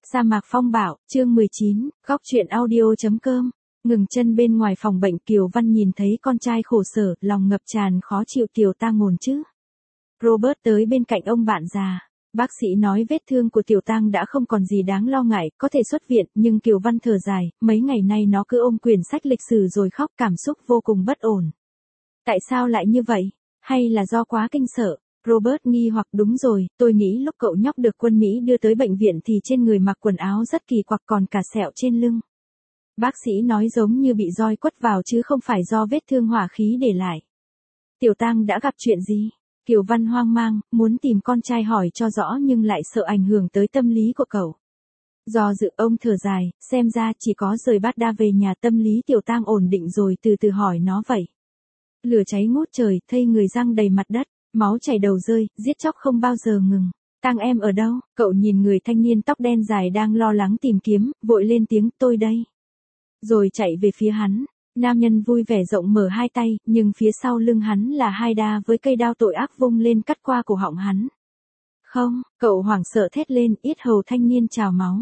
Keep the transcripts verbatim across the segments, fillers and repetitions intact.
Sa mạc phong bạo, chương mười chín, góc truyện audio.com. Ngừng chân bên ngoài phòng bệnh, Kiều Văn nhìn thấy con trai khổ sở, lòng ngập tràn khó chịu. Tiểu Tang ổn chứ? Robert tới bên cạnh ông bạn già. Bác sĩ nói vết thương của Tiểu Tang đã không còn gì đáng lo ngại, có thể xuất viện, nhưng Kiều Văn thở dài, mấy ngày nay nó cứ ôm quyển sách lịch sử rồi khóc, cảm xúc vô cùng bất ổn. Tại sao lại như vậy? Hay là do quá kinh sợ? Robert nghi hoặc. Đúng rồi, tôi nghĩ lúc cậu nhóc được quân Mỹ đưa tới bệnh viện thì trên người mặc quần áo rất kỳ quặc, còn cả sẹo trên lưng. Bác sĩ nói giống như bị roi quất vào chứ không phải do vết thương hỏa khí để lại. Tiểu Tang đã gặp chuyện gì? Kiều Văn hoang mang, muốn tìm con trai hỏi cho rõ nhưng lại sợ ảnh hưởng tới tâm lý của cậu. Do dự, ông thở dài, xem ra chỉ có rời Bát Đa về nhà tâm lý Tiểu Tang ổn định rồi từ từ hỏi nó vậy. Lửa cháy ngút trời, thây người giăng đầy mặt đất. Máu chảy đầu rơi, giết chóc không bao giờ ngừng. Tang em ở đâu? Cậu nhìn người thanh niên tóc đen dài đang lo lắng tìm kiếm, vội lên tiếng, tôi đây. Rồi chạy về phía hắn. Nam nhân vui vẻ rộng mở hai tay, nhưng phía sau lưng hắn là Haida với cây đao tội ác vung lên cắt qua cổ họng hắn. Không, cậu hoảng sợ thét lên, yết hầu thanh niên trào máu.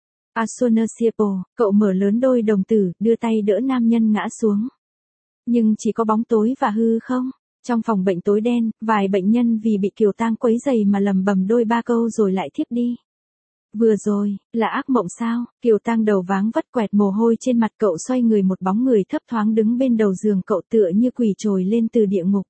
Asunasiepo, cậu mở lớn đôi đồng tử, đưa tay đỡ nam nhân ngã xuống. Nhưng chỉ có bóng tối và hư không. Trong phòng bệnh tối đen, vài bệnh nhân vì bị Kiều Tang quấy rầy mà lầm bầm đôi ba câu rồi lại thiếp đi. Vừa rồi, là ác mộng sao? Kiều Tang đầu váng vất quẹt mồ hôi trên mặt, cậu xoay người, một bóng người thấp thoáng đứng bên đầu giường cậu tựa như quỷ trồi lên từ địa ngục.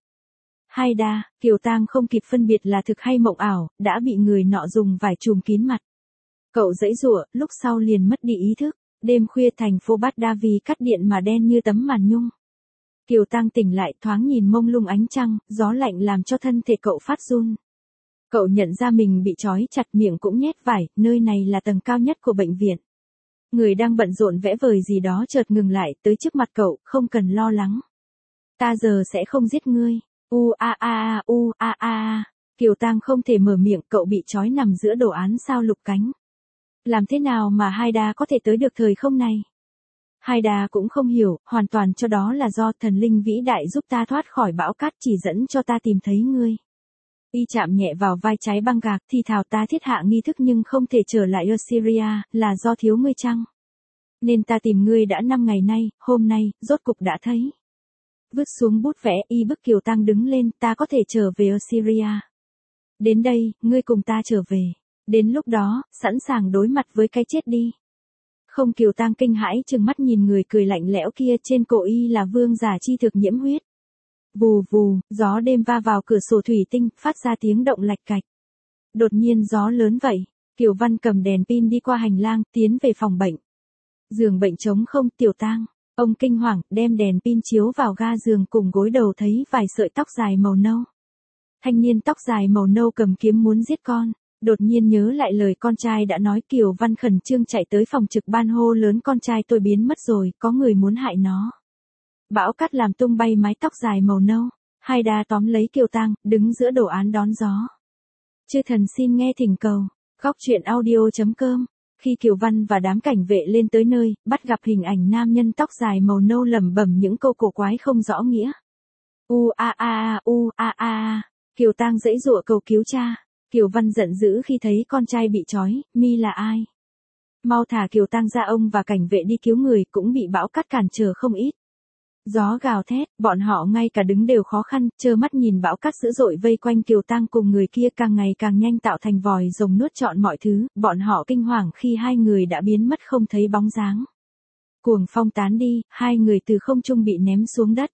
Haida, Kiều Tang không kịp phân biệt là thực hay mộng ảo, đã bị người nọ dùng vải trùm kín mặt. Cậu giãy giụa, lúc sau liền mất đi ý thức. Đêm khuya thành phố Bát Đa vì cắt điện mà đen như tấm màn nhung. Kiều Tang tỉnh lại, thoáng nhìn mông lung ánh trăng, gió lạnh làm cho thân thể cậu phát run. Cậu nhận ra mình bị trói chặt, miệng cũng nhét vải, nơi này là tầng cao nhất của bệnh viện. Người đang bận rộn vẽ vời gì đó chợt ngừng lại, tới trước mặt cậu, không cần lo lắng. Ta giờ sẽ không giết ngươi. U a a a u a a a. Kiều Tang không thể mở miệng, cậu bị trói nằm giữa đồ án sao lục cánh. Làm thế nào mà Haida có thể tới được thời không này? Haida cũng không hiểu, hoàn toàn cho đó là do thần linh vĩ đại giúp ta thoát khỏi bão cát, chỉ dẫn cho ta tìm thấy ngươi. Y chạm nhẹ vào vai trái băng gạc, thì thào, ta thiết hạ nghi thức nhưng không thể trở lại Assyria, là do thiếu ngươi chăng? Nên ta tìm ngươi đã năm ngày nay, hôm nay, rốt cục đã thấy. Vứt xuống bút vẽ, y bức Kiều Tang đứng lên, ta có thể trở về Assyria. Đến đây, ngươi cùng ta trở về. Đến lúc đó, sẵn sàng đối mặt với cái chết đi. Không, Kiều Tang kinh hãi trừng mắt nhìn người cười lạnh lẽo kia, trên cổ y là vương giả chi thực nhiễm huyết. Vù vù, gió đêm va vào cửa sổ thủy tinh, phát ra tiếng động lạch cạch. Đột nhiên gió lớn vậy, Kiều Văn cầm đèn pin đi qua hành lang, tiến về phòng bệnh. Giường bệnh trống không. Tiểu Tang, ông kinh hoàng, đem đèn pin chiếu vào ga giường, cùng gối đầu thấy vài sợi tóc dài màu nâu. Thanh niên tóc dài màu nâu cầm kiếm muốn giết con. Đột nhiên nhớ lại lời con trai đã nói, Kiều Văn khẩn trương chạy tới phòng trực ban hô lớn, con trai tôi biến mất rồi, có người muốn hại nó. Bão cát làm tung bay mái tóc dài màu nâu. Haida tóm lấy Kiều Tang, đứng giữa đồ án đón gió. Chư thần xin nghe thỉnh cầu. Góc truyện audio.com. Khi Kiều Văn và đám cảnh vệ lên tới nơi, bắt gặp hình ảnh nam nhân tóc dài màu nâu lẩm bẩm những câu cổ quái không rõ nghĩa. U a a a u a a a. Kiều Tang giãy giụa cầu cứu cha. Kiều Văn giận dữ khi thấy con trai bị trói, mi là ai? Mau thả Kiều Tang ra, ông và cảnh vệ đi cứu người, cũng bị bão cát cản trở không ít. Gió gào thét, bọn họ ngay cả đứng đều khó khăn, trơ mắt nhìn bão cát dữ dội vây quanh Kiều Tang cùng người kia càng ngày càng nhanh, tạo thành vòi rồng nuốt trọn mọi thứ. Bọn họ kinh hoàng khi hai người đã biến mất không thấy bóng dáng. Cuồng phong tán đi, hai người từ không trung bị ném xuống đất.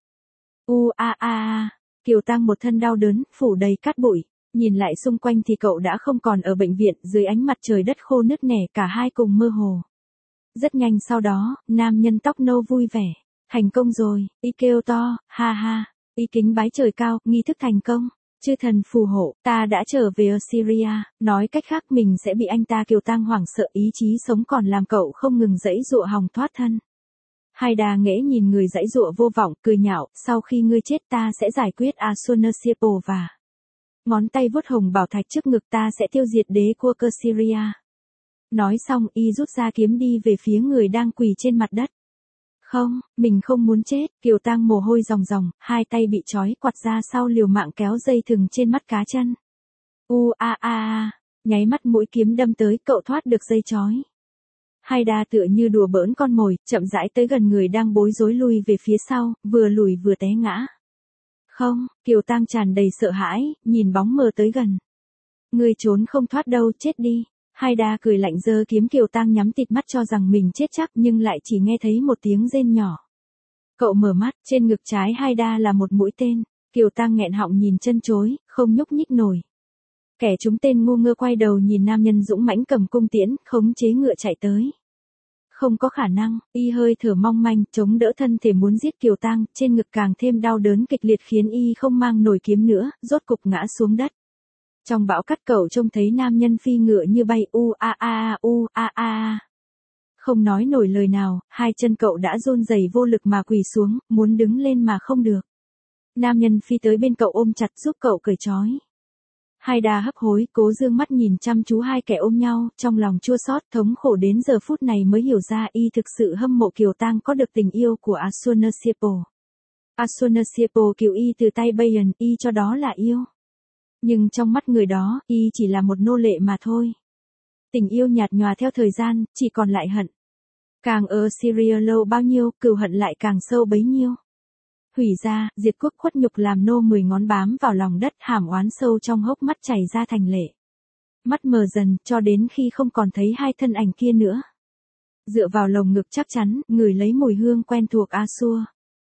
U a a a. Kiều Tang một thân đau đớn, phủ đầy cát bụi. Nhìn lại xung quanh thì cậu đã không còn ở bệnh viện, dưới ánh mặt trời đất khô nứt nẻ, cả hai cùng mơ hồ. Rất nhanh sau đó, nam nhân tóc nâu vui vẻ. Thành công rồi, y kêu to, ha ha, y kính bái trời cao, nghi thức thành công. Chư thần phù hộ, ta đã trở về Assyria, nói cách khác mình sẽ bị anh ta. Kiều Tang hoảng sợ, ý chí sống còn làm cậu không ngừng giãy giụa hòng thoát thân. Haida nghễ nhìn người giãy giụa vô vọng, cười nhạo, sau khi ngươi chết ta sẽ giải quyết Asunasiepo và... Ngón tay vuốt hồng bảo thạch trước ngực, ta sẽ tiêu diệt đế quốc Assyria. Nói xong, y rút ra kiếm đi về phía người đang quỳ trên mặt đất. Không, mình không muốn chết. Kiều Tang mồ hôi ròng ròng, hai tay bị trói quặt ra sau, liều mạng kéo dây thừng trên mắt cá chân. U a a a. Nháy mắt mũi kiếm đâm tới, cậu thoát được dây chói. Haida tựa như đùa bỡn con mồi, chậm rãi tới gần người đang bối rối lui về phía sau, vừa lùi vừa té ngã. Không, Kiều Tang tràn đầy sợ hãi, nhìn bóng mờ tới gần. Ngươi trốn không thoát đâu, chết đi. Haida cười lạnh giơ kiếm, Kiều Tang nhắm tịt mắt cho rằng mình chết chắc nhưng lại chỉ nghe thấy một tiếng rên nhỏ. Cậu mở mắt, trên ngực trái Haida là một mũi tên. Kiều Tang nghẹn họng nhìn chân chối, không nhúc nhích nổi. Kẻ trúng tên ngu ngơ quay đầu nhìn nam nhân dũng mãnh cầm cung tiễn, khống chế ngựa chạy tới. Không có khả năng, y hơi thở mong manh, chống đỡ thân thể muốn giết Kiều Tang, trên ngực càng thêm đau đớn kịch liệt khiến y không mang nổi kiếm nữa, rốt cục ngã xuống đất. Trong bão cát cậu trông thấy nam nhân phi ngựa như bay u a a u a a. Không nói nổi lời nào, hai chân cậu đã run rẩy vô lực mà quỳ xuống, muốn đứng lên mà không được. Nam nhân phi tới bên cậu ôm chặt giúp cậu cởi trói. Haida hấp hối, cố dương mắt nhìn chăm chú hai kẻ ôm nhau, trong lòng chua xót, thống khổ đến giờ phút này mới hiểu ra y thực sự hâm mộ Kiều Tang có được tình yêu của Asunasiepo. Asunasiepo cứu y từ tay Bayan, y cho đó là yêu. Nhưng trong mắt người đó, y chỉ là một nô lệ mà thôi. Tình yêu nhạt nhòa theo thời gian, chỉ còn lại hận. Càng ở Syria lâu bao nhiêu, cừu hận lại càng sâu bấy nhiêu. Hủy ra, diệt quốc khuất nhục làm nô mười ngón bám vào lòng đất, hàm oán sâu trong hốc mắt chảy ra thành lệ. Mắt mờ dần, cho đến khi không còn thấy hai thân ảnh kia nữa. Dựa vào lồng ngực chắc chắn, ngửi lấy mùi hương quen thuộc Asua.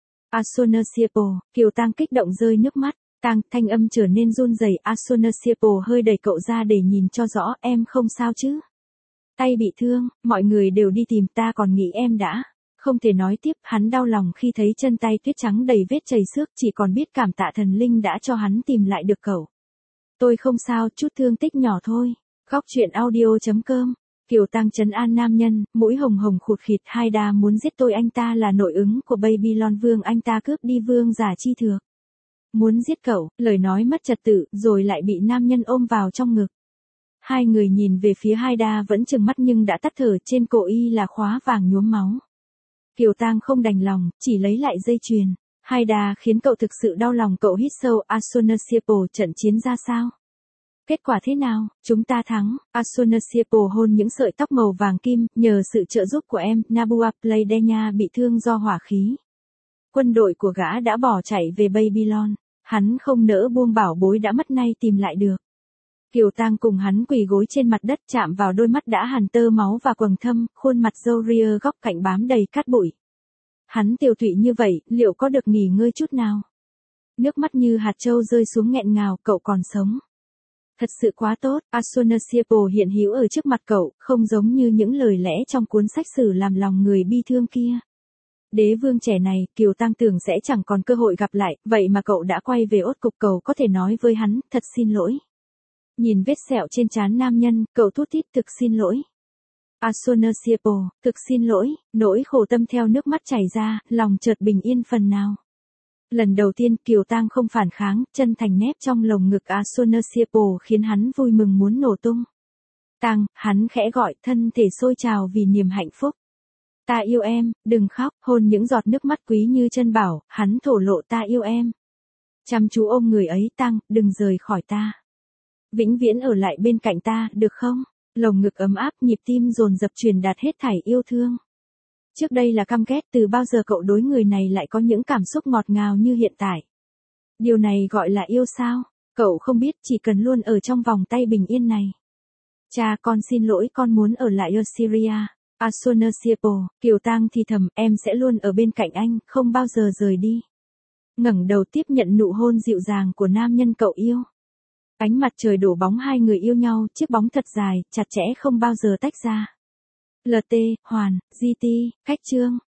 Asunasiepo, Kiều Tang kích động rơi nước mắt. Tang, thanh âm trở nên run rẩy. Asunasiepo hơi đẩy cậu ra để nhìn cho rõ, em không sao chứ? Tay bị thương, mọi người đều đi tìm, ta còn nghĩ em đã. Không thể nói tiếp, hắn đau lòng khi thấy chân tay tuyết trắng đầy vết chảy xước, chỉ còn biết cảm tạ thần linh đã cho hắn tìm lại được cậu. Tôi không sao, chút thương tích nhỏ thôi. Góc truyện audio chấm com. Kiều Tang trấn an nam nhân, mũi hồng hồng khụt khịt. Haida muốn giết tôi, anh ta là nội ứng của Babylon vương, anh ta cướp đi vương giả chi thược. Muốn giết cậu, lời nói mất trật tự, rồi lại bị nam nhân ôm vào trong ngực. Hai người nhìn về phía Haida vẫn trừng mắt nhưng đã tắt thở, trên cổ y là khóa vàng nhuốm máu. Kiều Tang không đành lòng, chỉ lấy lại dây chuyền. Haida khiến cậu thực sự đau lòng, cậu hít sâu. Asunasiepo, trận chiến ra sao? Kết quả thế nào? Chúng ta thắng. Asunasiepo hôn những sợi tóc màu vàng kim, nhờ sự trợ giúp của em, Nabua Playdenya bị thương do hỏa khí. Quân đội của gã đã bỏ chạy về Babylon. Hắn không nỡ buông bảo bối đã mất nay tìm lại được. Kiều Tang cùng hắn quỳ gối trên mặt đất, chạm vào đôi mắt đã hằn tơ máu và quầng thâm, khuôn mặt râu ria góc cạnh bám đầy cát bụi. Hắn tiều tụy như vậy, liệu có được nghỉ ngơi chút nào? Nước mắt như hạt châu rơi xuống nghẹn ngào, cậu còn sống. Thật sự quá tốt. Asunasiepo hiện hữu ở trước mặt cậu, không giống như những lời lẽ trong cuốn sách sử làm lòng người bi thương kia. Đế vương trẻ này, Kiều Tang tưởng sẽ chẳng còn cơ hội gặp lại, vậy mà cậu đã quay về ốt cục, cậu có thể nói với hắn, thật xin lỗi. Nhìn vết sẹo trên trán nam nhân, cậu thút thít, thực xin lỗi. Asunasiepo, thực xin lỗi, nỗi khổ tâm theo nước mắt chảy ra, lòng chợt bình yên phần nào. Lần đầu tiên Kiều Tang không phản kháng, chân thành nép trong lồng ngực Asunasiepo khiến hắn vui mừng muốn nổ tung. Tang, hắn khẽ gọi, thân thể sôi trào vì niềm hạnh phúc. Ta yêu em, đừng khóc, hôn những giọt nước mắt quý như chân bảo, hắn thổ lộ ta yêu em. Chăm chú ôm người ấy. Tang, đừng rời khỏi ta. Vĩnh viễn ở lại bên cạnh ta, được không? Lồng ngực ấm áp, nhịp tim dồn dập truyền đạt hết thảy yêu thương. Trước đây là căm ghét, từ bao giờ cậu đối người này lại có những cảm xúc ngọt ngào như hiện tại? Điều này gọi là yêu sao? Cậu không biết, chỉ cần luôn ở trong vòng tay bình yên này. Cha, con xin lỗi, con muốn ở lại Assyria. Asunasiepo, Kiều Tang thì thầm, em sẽ luôn ở bên cạnh anh, không bao giờ rời đi. Ngẩng đầu tiếp nhận nụ hôn dịu dàng của nam nhân cậu yêu. Ánh mặt trời đổ bóng hai người yêu nhau, chiếc bóng thật dài, chặt chẽ không bao giờ tách ra. lờ tê, Hoàn, giê tê, Cách chương.